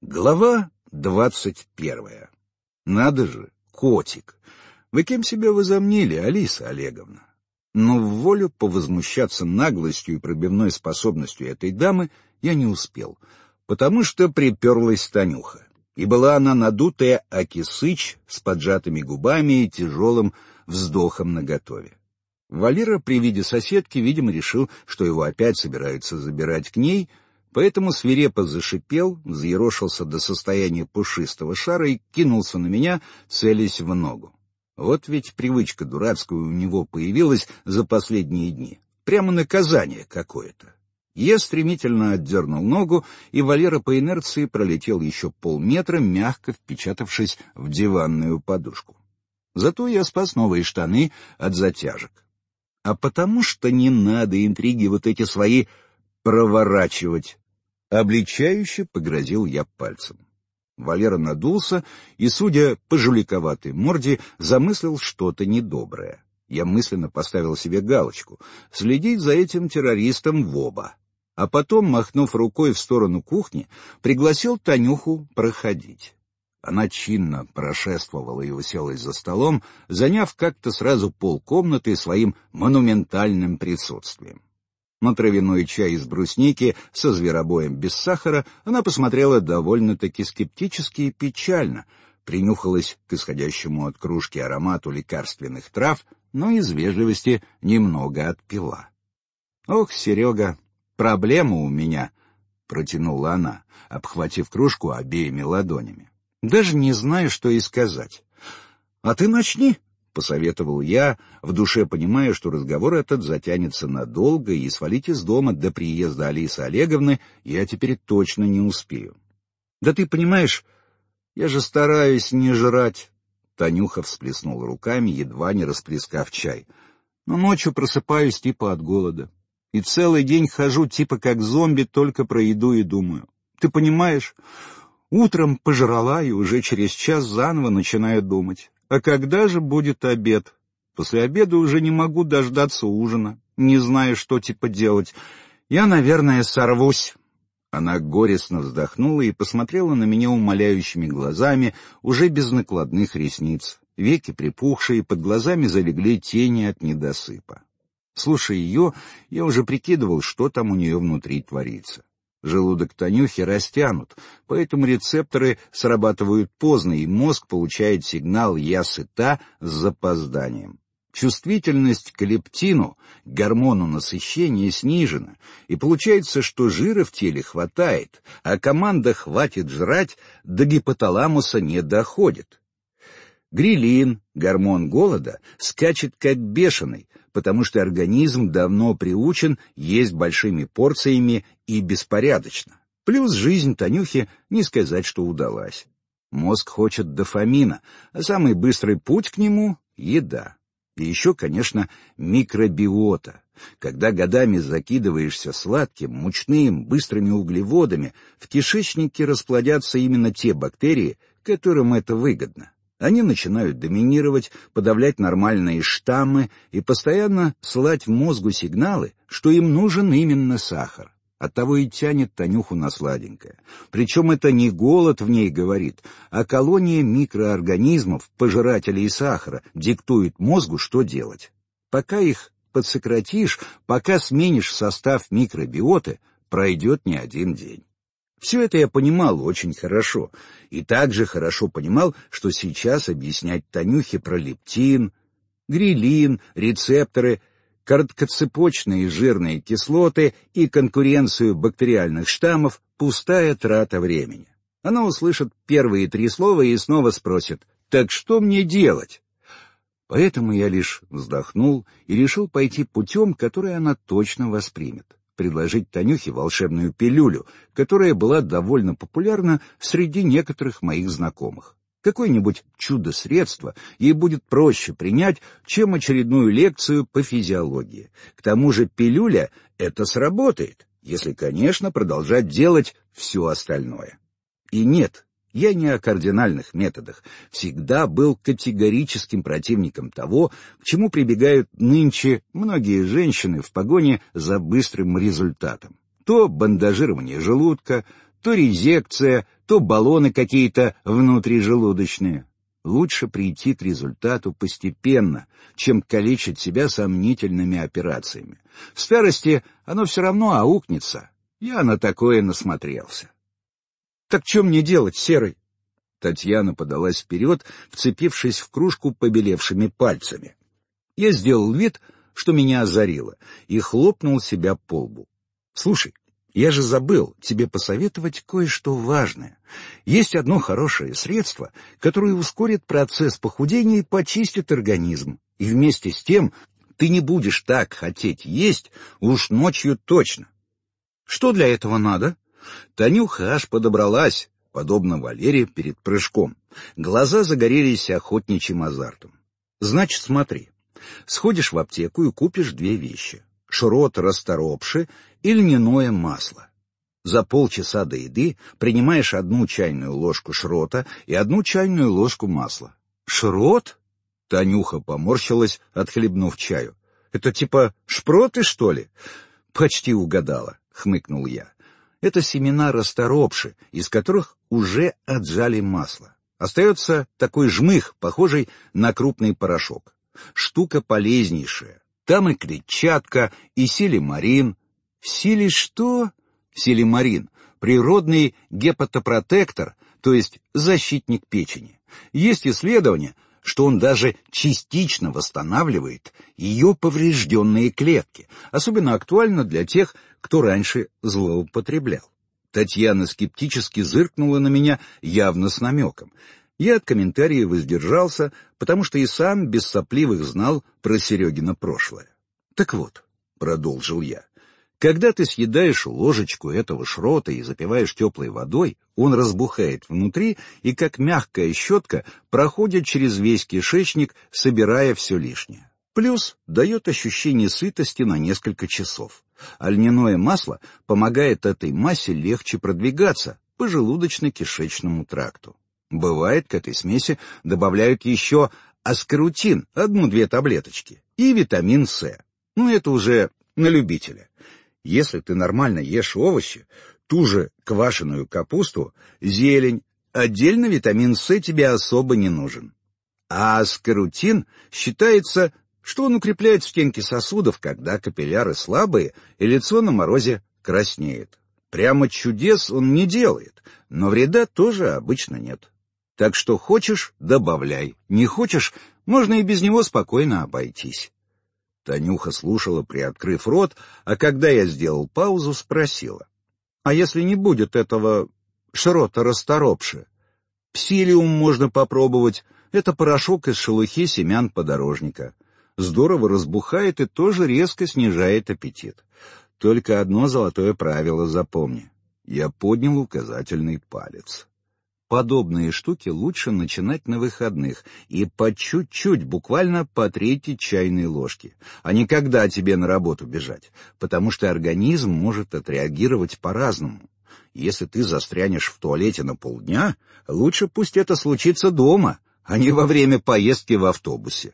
Глава 21. Надо же, котик. Вы кем себя возомнили, Алиса Олеговна? Но в волю повозмущаться наглостью и пробивной способностью этой дамы я не успел, потому что приперлась Танюха. И была она надутая акисыч с поджатыми губами и тяжелым вздохом наготове. Валера при виде соседки, видимо, решил, что его опять собираются забирать к ней, поэтому свирепо зашипел, взъерошился до состояния пушистого шара и кинулся на меня, целясь в ногу. Вот ведь привычка дурацкая у него появилась за последние дни. Прямо наказание какое-то. Я стремительно отдернул ногу, и Валера по инерции пролетел еще полметра, мягко впечатавшись в диванную подушку. Зато я спас новые штаны от затяжек. А потому что не надо интриги вот эти свои проворачивать. Обличающе погрозил я пальцем. Валера надулся и, судя по жуликоватой морде, замыслил что-то недоброе. Я мысленно поставил себе галочку — следить за этим террористом в оба. А потом, махнув рукой в сторону кухни, пригласил Танюху проходить. Она чинно прошествовала и уселась за столом, заняв как-то сразу полкомнаты своим монументальным присутствием. На травяной чай из брусники со зверобоем без сахара она посмотрела довольно-таки скептически и печально, принюхалась к исходящему от кружки аромату лекарственных трав, но из вежливости немного отпила. — Ох, Серега, проблема у меня, — протянула она, обхватив кружку обеими ладонями. — Даже не знаю, что и сказать. — А ты начни, — посоветовал я, в душе понимая, что разговор этот затянется надолго, и свалить из дома до приезда Алисы Олеговны я теперь точно не успею. — Да ты понимаешь, я же стараюсь не жрать. Танюха всплеснула руками, едва не расплескав чай. Но ночью просыпаюсь типа от голода. И целый день хожу типа как зомби, только про еду и думаю. Ты понимаешь, утром пожрала и уже через час заново начинаю думать. А когда же будет обед? После обеда уже не могу дождаться ужина. Не знаю, что типа делать. Я, наверное, сорвусь. Она горестно вздохнула и посмотрела на меня умоляющими глазами, уже без накладных ресниц. Веки припухшие, под глазами залегли тени от недосыпа. Слушая ее, я уже прикидывал, что там у нее внутри творится. Желудок Танюхи растянут, поэтому рецепторы срабатывают поздно, и мозг получает сигнал «я сыта» с запозданием. Чувствительность к лептину, гормону насыщения, снижена, и получается, что жира в теле хватает, а команда «хватит жрать» до гипоталамуса не доходит. Грилин, гормон голода, скачет как бешеный, потому что организм давно приучен есть большими порциями и беспорядочно. Плюс жизнь Танюхи не сказать, что удалась. Мозг хочет дофамина, а самый быстрый путь к нему — еда. И еще, конечно, микробиота. Когда годами закидываешься сладким, мучным, быстрыми углеводами, в кишечнике расплодятся именно те бактерии, которым это выгодно. Они начинают доминировать, подавлять нормальные штаммы и постоянно слать в мозгу сигналы, что им нужен именно сахар. Оттого и тянет Танюху на сладенькое. Причем это не голод в ней говорит, а колония микроорганизмов, пожирателей сахара, диктует мозгу, что делать. Пока их подсократишь, пока сменишь состав микробиоты, пройдет не один день. Все это я понимал очень хорошо, и также хорошо понимал, что сейчас объяснять Танюхе про лептин, грилин, рецепторы, короткоцепочные жирные кислоты и конкуренцию бактериальных штаммов — пустая трата времени. Она услышит первые 3 слова и снова спросит: «Так что мне делать?» Поэтому я лишь вздохнул и решил пойти путем, который она точно воспримет. Предложить Танюхе волшебную пилюлю, которая была довольно популярна среди некоторых моих знакомых. Какое-нибудь чудо-средство ей будет проще принять, чем очередную лекцию по физиологии. К тому же пилюля — это сработает, если, конечно, продолжать делать все остальное. И нет, я не о кардинальных методах. Всегда был категорическим противником того, к чему прибегают нынче многие женщины в погоне за быстрым результатом. То бандажирование желудка, То резекция, то баллоны какие-то внутрижелудочные. Лучше прийти к результату постепенно, чем калечить себя сомнительными операциями. В старости оно все равно аукнется. Я на такое насмотрелся. «Так что мне делать, Серый?» Татьяна подалась вперед, вцепившись в кружку побелевшими пальцами. Я сделал вид, что меня озарило, и хлопнул себя по лбу. «Слушай, я же забыл тебе посоветовать кое-что важное. Есть одно хорошее средство, которое ускорит процесс похудения и почистит организм. И вместе с тем ты не будешь так хотеть есть уж ночью точно». «Что для этого надо?» Танюха аж подобралась, подобно Валере перед прыжком. Глаза загорелись охотничьим азартом. «Значит, смотри. Сходишь в аптеку и купишь две вещи. Шрот расторопши и льняное масло. За полчаса до еды принимаешь 1 чайную ложку шрота и 1 чайную ложку масла». «Шрот?» Танюха поморщилась, отхлебнув чаю. «Это типа шпроты, что ли?» «Почти угадала», — хмыкнул я. «Это семена расторопши, из которых уже отжали масло. Остается такой жмых, похожий на крупный порошок. Штука полезнейшая. Там и клетчатка, и силимарин». «Сили что?» «Силимарин — природный гепатопротектор, то есть защитник печени. Есть исследования, что он даже частично восстанавливает ее поврежденные клетки. Особенно актуально для тех, кто раньше злоупотреблял». Татьяна скептически зыркнула на меня, явно с намеком. Я от комментариев воздержался, потому что и сам без сопливых знал про Серегино прошлое. «Так вот», — продолжил я, — «когда ты съедаешь ложечку этого шрота и запиваешь теплой водой, он разбухает внутри и, как мягкая щетка, проходит через весь кишечник, собирая все лишнее. Плюс дает ощущение сытости на несколько часов. А льняное масло помогает этой массе легче продвигаться по желудочно-кишечному тракту. Бывает, к этой смеси добавляют еще аскорутин, 1-2 таблеточки, и витамин С. Ну, это уже на любителя. Если ты нормально ешь овощи, ту же квашеную капусту, зелень, отдельно витамин С тебе особо не нужен. А аскорутин считается, что он укрепляет стенки сосудов, когда капилляры слабые и лицо на морозе краснеет. Прямо чудес он не делает, но вреда тоже обычно нет. Так что хочешь — добавляй, не хочешь — можно и без него спокойно обойтись». Танюха слушала, приоткрыв рот, а когда я сделал паузу, спросила: «А если не будет этого шрота расторопши? Псилиум можно попробовать, это порошок из шелухи семян подорожника. Здорово разбухает и тоже резко снижает аппетит. Только одно золотое правило запомни». Я поднял указательный палец. Подобные штуки лучше начинать на выходных и по чуть-чуть, буквально по 3 чайной ложки, а не когда тебе на работу бежать, потому что организм может отреагировать по-разному. Если ты застрянешь в туалете на полдня, лучше пусть это случится дома, а не во время поездки в автобусе.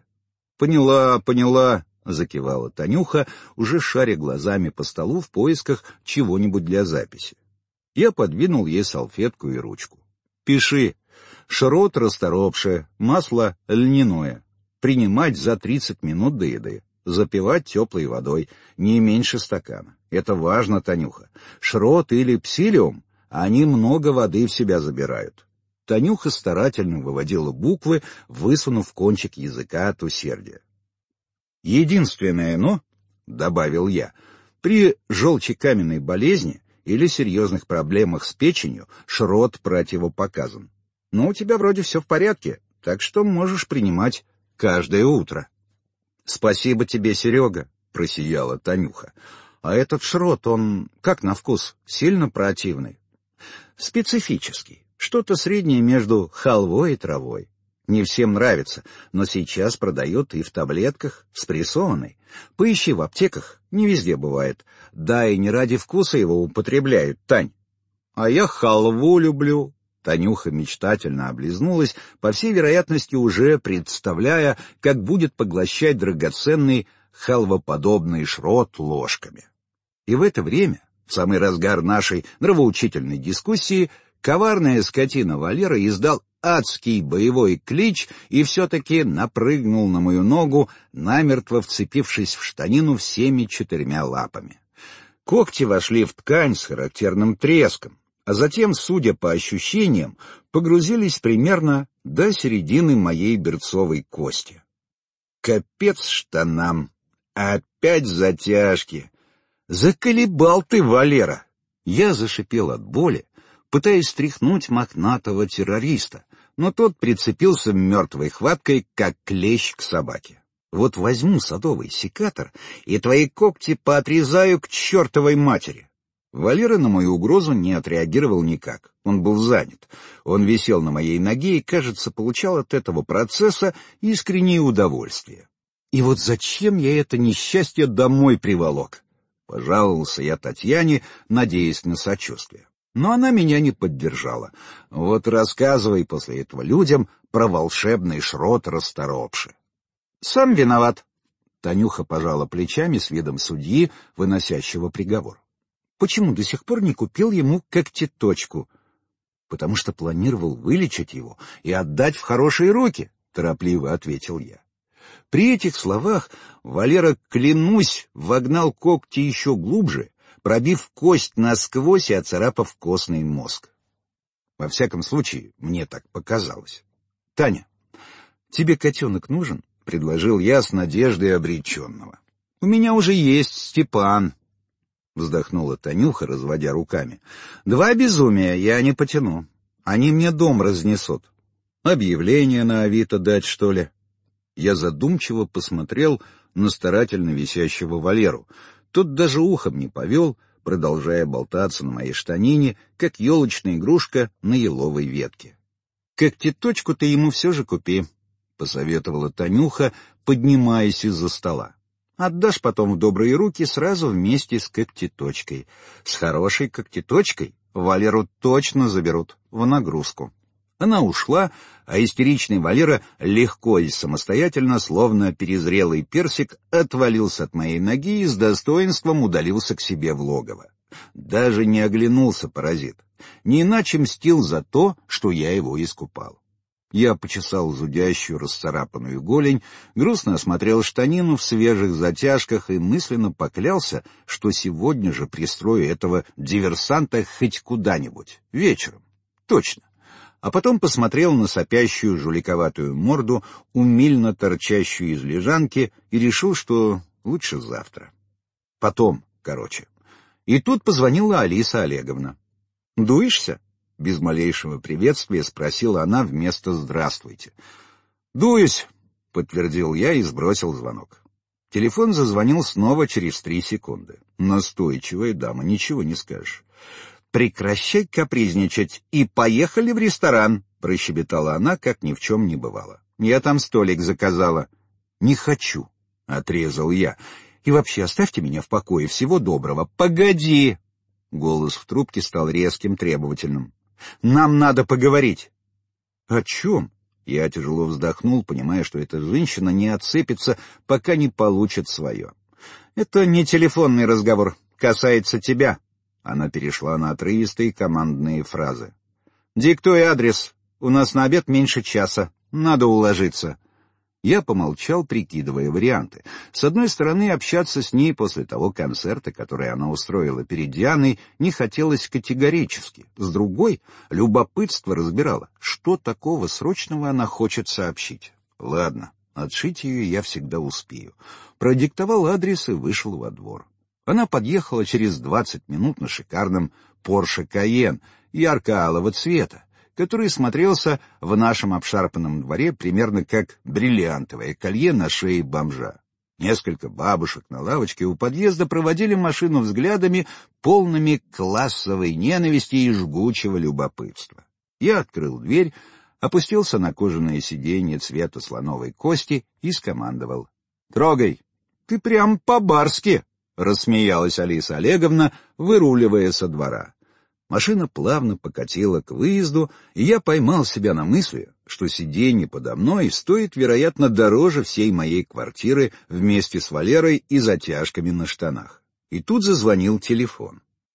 Поняла, — закивала Танюха, уже шаря глазами по столу в поисках чего-нибудь для записи. Я подвинул ей салфетку и ручку. «Пиши. Шрот расторопши, масло льняное. Принимать за 30 минут до еды. Запивать теплой водой, не меньше стакана. Это важно, Танюха. Шрот или псилиум, они много воды в себя забирают». Танюха старательно выводила буквы, высунув кончик языка от усердия. «Единственное «но», — добавил я, — при желчекаменной болезни или серьезных проблемах с печенью шрот противопоказан. Но у тебя вроде все в порядке, так что можешь принимать каждое утро». «Спасибо тебе, Серега», — просияла Танюха. «А этот шрот, он как на вкус, сильно противный?» «Специфический, что-то среднее между халвой и травой. Не всем нравится, но сейчас продают и в таблетках, спрессованной. Поищи в аптеках, не везде бывает. Да и не ради вкуса его употребляют, Тань». «А я халву люблю». Танюха мечтательно облизнулась, по всей вероятности уже представляя, как будет поглощать драгоценный халвоподобный шрот ложками. И в это время В самый разгар нашей нравоучительной дискуссии коварная скотина Валера издал адский боевой клич и все-таки напрыгнул на мою ногу, намертво вцепившись в штанину всеми 4 лапами. Когти вошли в ткань с характерным треском, а затем, судя по ощущениям, погрузились примерно до середины моей берцовой кости. Капец штанам! Опять затяжки! Заколебал ты, Валера! Я зашипел от боли, пытаясь стряхнуть мохнатого террориста, но тот прицепился мертвой хваткой, как клещ к собаке. Вот возьму садовый секатор и твои когти поотрезаю к чертовой матери. Валера на мою угрозу не отреагировал никак. Он был занят. Он висел на моей ноге и, кажется, получал от этого процесса искреннее удовольствие. И вот зачем я это несчастье домой приволок? Пожаловался я Татьяне, надеясь на сочувствие. Но она меня не поддержала. Вот рассказывай после этого людям про волшебный шрот расторопши. Сам виноват. Танюха пожала плечами с видом судьи, выносящего приговор. Почему до сих пор не купил ему когтеточку? Потому что планировал вылечить его и отдать в хорошие руки, торопливо ответил я. При этих словах Валера, клянусь, вогнал когти еще глубже, пробив кость насквозь и оцарапав костный мозг. Во всяком случае, мне так показалось. — Таня, тебе котенок нужен? — предложил я с надеждой обреченного. — У меня уже есть Степан, — вздохнула Танюха, разводя руками. — 2 безумия я не потяну. Они мне дом разнесут. Объявление на Авито дать, что ли? Я задумчиво посмотрел на старательно висящего Валеру. Тот даже ухом не повел, продолжая болтаться на моей штанине, как елочная игрушка на еловой ветке. — Когтеточку ты ему все же купи, — посоветовала Танюха, поднимаясь из-за стола. — Отдашь потом в добрые руки сразу вместе с когтеточкой. С хорошей когтеточкой Валеру точно заберут в нагрузку. Она ушла, а истеричный Валера легко и самостоятельно, словно перезрелый персик, отвалился от моей ноги и с достоинством удалился к себе в логово. Даже не оглянулся паразит. Не иначе мстил за то, что я его искупал. Я почесал зудящую расцарапанную голень, грустно осмотрел штанину в свежих затяжках и мысленно поклялся, что сегодня же пристрою этого диверсанта хоть куда-нибудь, вечером. Точно. А потом посмотрел на сопящую жуликоватую морду, умильно торчащую из лежанки, и решил, что лучше завтра. Потом, короче. И тут позвонила Алиса Олеговна. «Дуешься?» — без малейшего приветствия спросила она вместо «здравствуйте». «Дуюсь», — подтвердил я и сбросил звонок. Телефон зазвонил снова через 3 секунды. Настойчивая дама, ничего не скажешь. «Прекращай капризничать и поехали в ресторан», — прощебетала она, как ни в чем не бывало. «Я там столик заказала». «Не хочу», — отрезал я. «И вообще оставьте меня в покое, всего доброго». «Погоди!» — голос в трубке стал резким, требовательным. «Нам надо поговорить». «О чем?» — я тяжело вздохнул, понимая, что эта женщина не отцепится, пока не получит свое. «Это не телефонный разговор, касается тебя». Она перешла на отрывистые командные фразы. «Диктуй адрес. У нас на обед меньше часа. Надо уложиться». Я помолчал, прикидывая варианты. С одной стороны, общаться с ней после того концерта, который она устроила перед Дианой, не хотелось категорически. С другой, любопытство разбирало, что такого срочного она хочет сообщить. Ладно, отшить ее я всегда успею. Продиктовал адрес и вышел во двор. Она подъехала через 20 минут на шикарном Porsche Cayenne ярко-алого цвета, который смотрелся в нашем обшарпанном дворе примерно как бриллиантовое колье на шее бомжа. Несколько бабушек на лавочке у подъезда проводили машину взглядами, полными классовой ненависти и жгучего любопытства. Я открыл дверь, опустился на кожаное сиденье цвета слоновой кости и скомандовал: «Трогай!» «Ты прям по-барски!» — рассмеялась Алиса Олеговна, выруливая со двора. Машина плавно покатила к выезду, и я поймал себя на мысли, что сиденье подо мной стоит, вероятно, дороже всей моей квартиры вместе с Валерой и затяжками на штанах. И тут зазвонил телефон.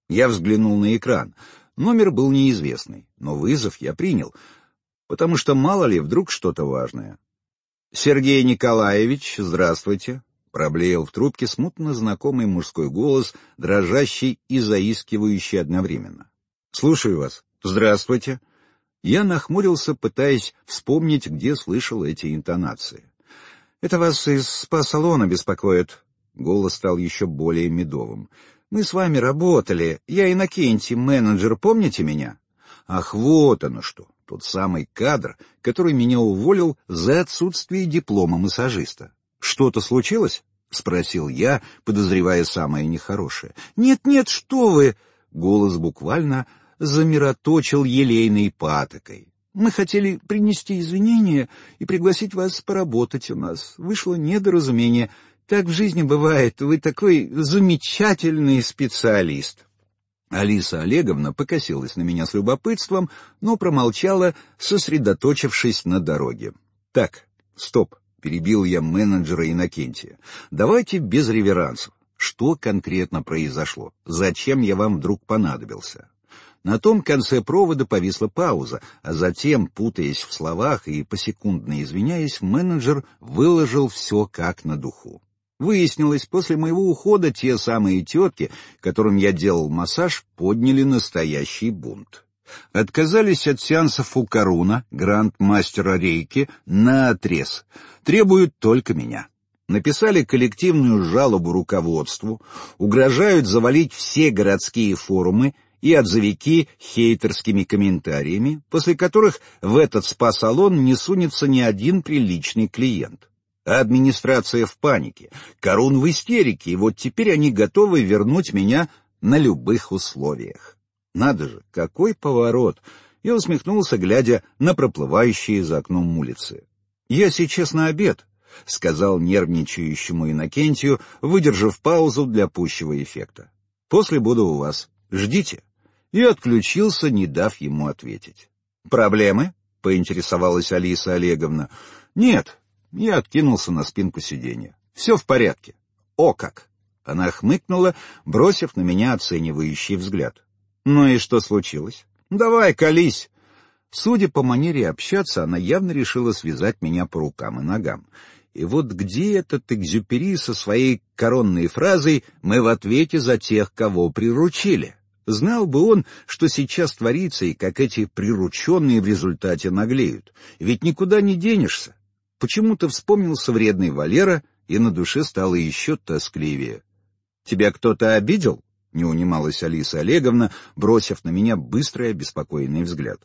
Я взглянул на экран. Номер был неизвестный, но вызов я принял, потому что мало ли, вдруг что-то важное. «Сергей Николаевич, здравствуйте», — проблеял в трубке смутно знакомый мужской голос, дрожащий и заискивающий одновременно. «Слушаю вас. Здравствуйте». Я нахмурился, пытаясь вспомнить, где слышал эти интонации. «Это вас из спа-салона беспокоит». Голос стал еще более медовым. «Мы с вами работали. Я Иннокентий, менеджер, помните меня?» «Ах, вот оно что! Тот самый кадр, который меня уволил за отсутствие диплома массажиста. Что-то случилось?» — спросил я, подозревая самое нехорошее. «Нет-нет, что вы!» — голос буквально замироточил елейной патокой. «Мы хотели принести извинения и пригласить вас поработать у нас. Вышло недоразумение. Так в жизни бывает. Вы такой замечательный специалист». Алиса Олеговна покосилась на меня с любопытством, но промолчала, сосредоточившись на дороге. «Так, стоп», — перебил я менеджера Иннокентия. «Давайте без реверансов. Что конкретно произошло? Зачем я вам вдруг понадобился?» На том конце провода повисла пауза, а затем, путаясь в словах и посекундно извиняясь, менеджер выложил все как на духу. Выяснилось, после моего ухода те самые тетки, которым я делал массаж, подняли настоящий бунт. Отказались от сеансов у Каруна, гранд-мастера рейки, наотрез. Требуют только меня. Написали коллективную жалобу руководству, угрожают завалить все городские форумы и отзывики хейтерскими комментариями, после которых в этот спа-салон не сунется ни один приличный клиент. Администрация в панике, Карун в истерике, и вот теперь они готовы вернуть меня на любых условиях. Надо же, какой поворот! Я усмехнулся, глядя на проплывающие за окном улицы. «Я сейчас на обед», — сказал нервничающему Иннокентию, выдержав паузу для пущего эффекта. «После буду у вас. Ждите». И отключился, не дав ему ответить. «Проблемы?» — поинтересовалась Алиса Олеговна. «Нет». Я откинулся на спинку сиденья. «Все в порядке». «О как!» Она хмыкнула, бросив на меня оценивающий взгляд. «Ну и что случилось? Давай, колись!» Судя по манере общаться, она явно решила связать меня по рукам и ногам. И вот где этот Экзюпери со своей коронной фразой «мы в ответе за тех, кого приручили»? Знал бы он, что сейчас творится, и как эти прирученные в результате наглеют. Ведь никуда не денешься. Почему-то вспомнился вредный Валера, и на душе стало еще тоскливее. «Тебя кто-то обидел?» — не унималась Алиса Олеговна, бросив на меня быстрый обеспокоенный взгляд.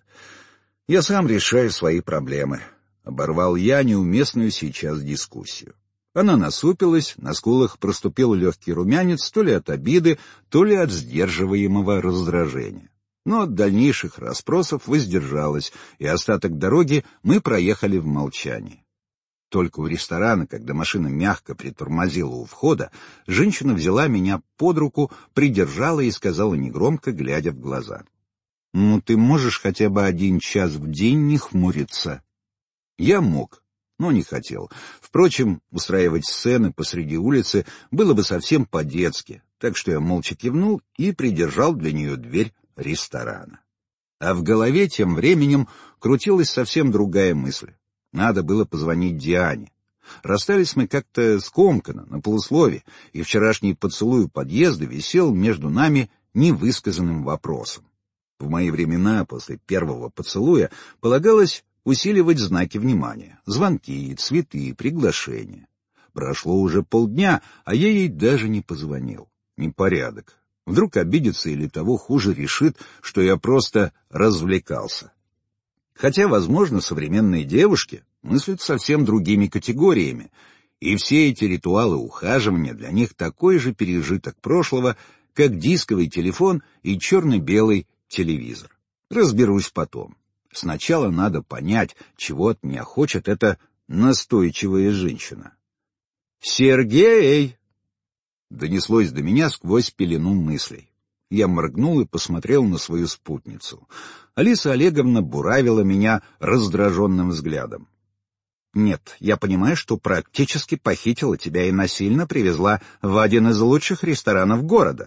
«Я сам решаю свои проблемы», — оборвал я неуместную сейчас дискуссию. Она насупилась, на скулах проступил легкий румянец, то ли от обиды, то ли от сдерживаемого раздражения. Но от дальнейших расспросов воздержалась, и остаток дороги мы проехали в молчании. Только у ресторана, когда машина мягко притормозила у входа, женщина взяла меня под руку, придержала и сказала негромко, глядя в глаза: «Ну, ты можешь хотя бы 1 час в день не хмуриться?» Я мог, но не хотел. Впрочем, устраивать сцены посреди улицы было бы совсем по-детски, так что я молча кивнул и придержал для нее дверь ресторана. А в голове тем временем крутилась совсем другая мысль. Надо было позвонить Диане. Расстались мы как-то скомканно, на полуслове, и вчерашний поцелуй у подъезда висел между нами невысказанным вопросом. В мои времена после первого поцелуя полагалось усиливать знаки внимания, звонки, цветы, приглашения. Прошло уже полдня, а я ей даже не позвонил. Непорядок. Вдруг обидится или того хуже решит, что я просто развлекался. Хотя, возможно, современные девушки мыслят совсем другими категориями, и все эти ритуалы ухаживания для них такой же пережиток прошлого, как дисковый телефон и черно-белый телевизор. Разберусь потом. Сначала надо понять, чего от меня хочет эта настойчивая женщина. «Сергей!» Донеслось до меня сквозь пелену мыслей. Я моргнул и посмотрел на свою спутницу. Алиса Олеговна буравила меня раздраженным взглядом. «Нет, я понимаю, что практически похитила тебя и насильно привезла в один из лучших ресторанов города»,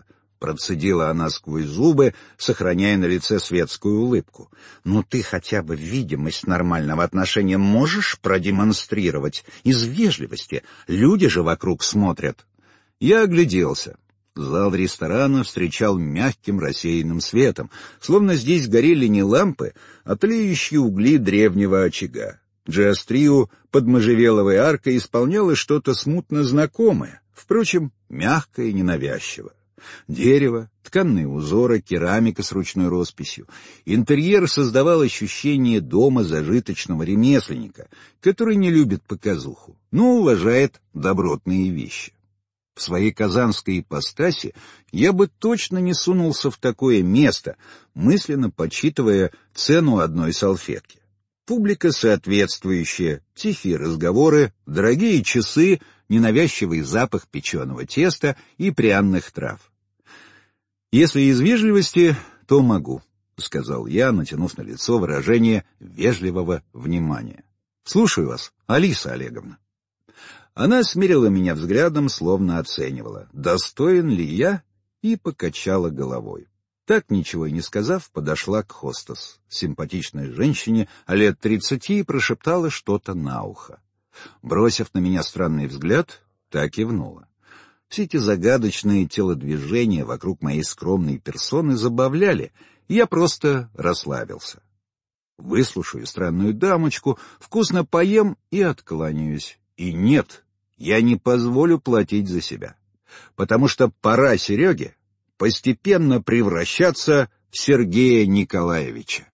Процедила она сквозь зубы, сохраняя на лице светскую улыбку. «Ну ты хотя бы видимость нормального отношения можешь продемонстрировать? Из вежливости. Люди же вокруг смотрят». Я огляделся. Зал ресторана встречал мягким рассеянным светом, словно здесь горели не лампы, а тлеющие угли древнего очага. Джаз-трио под можжевеловой аркой исполняло что-то смутно знакомое, впрочем, мягкое и ненавязчиво. Дерево, тканные узоры, керамика с ручной росписью. Интерьер создавал ощущение дома зажиточного ремесленника, который не любит показуху, но уважает добротные вещи. В своей казанской ипостаси я бы точно не сунулся в такое место, мысленно подсчитывая цену одной салфетки. Публика соответствующая, тихие разговоры, дорогие часы, ненавязчивый запах печеного теста и пряных трав. «Если из вежливости, то могу», — сказал я, натянув на лицо выражение вежливого внимания. «Слушаю вас, Алиса Олеговна». Она смерила меня взглядом, словно оценивала, достоин ли я, и покачала головой. Так, ничего и не сказав, подошла к хостес, симпатичной женщине лет 30, и прошептала что-то на ухо. Бросив на меня странный взгляд, та кивнула. Все эти загадочные телодвижения вокруг моей скромной персоны забавляли, и я просто расслабился. Выслушаю странную дамочку, вкусно поем и откланяюсь. И нет, я не позволю платить за себя, потому что пора Сереге постепенно превращаться в Сергея Николаевича.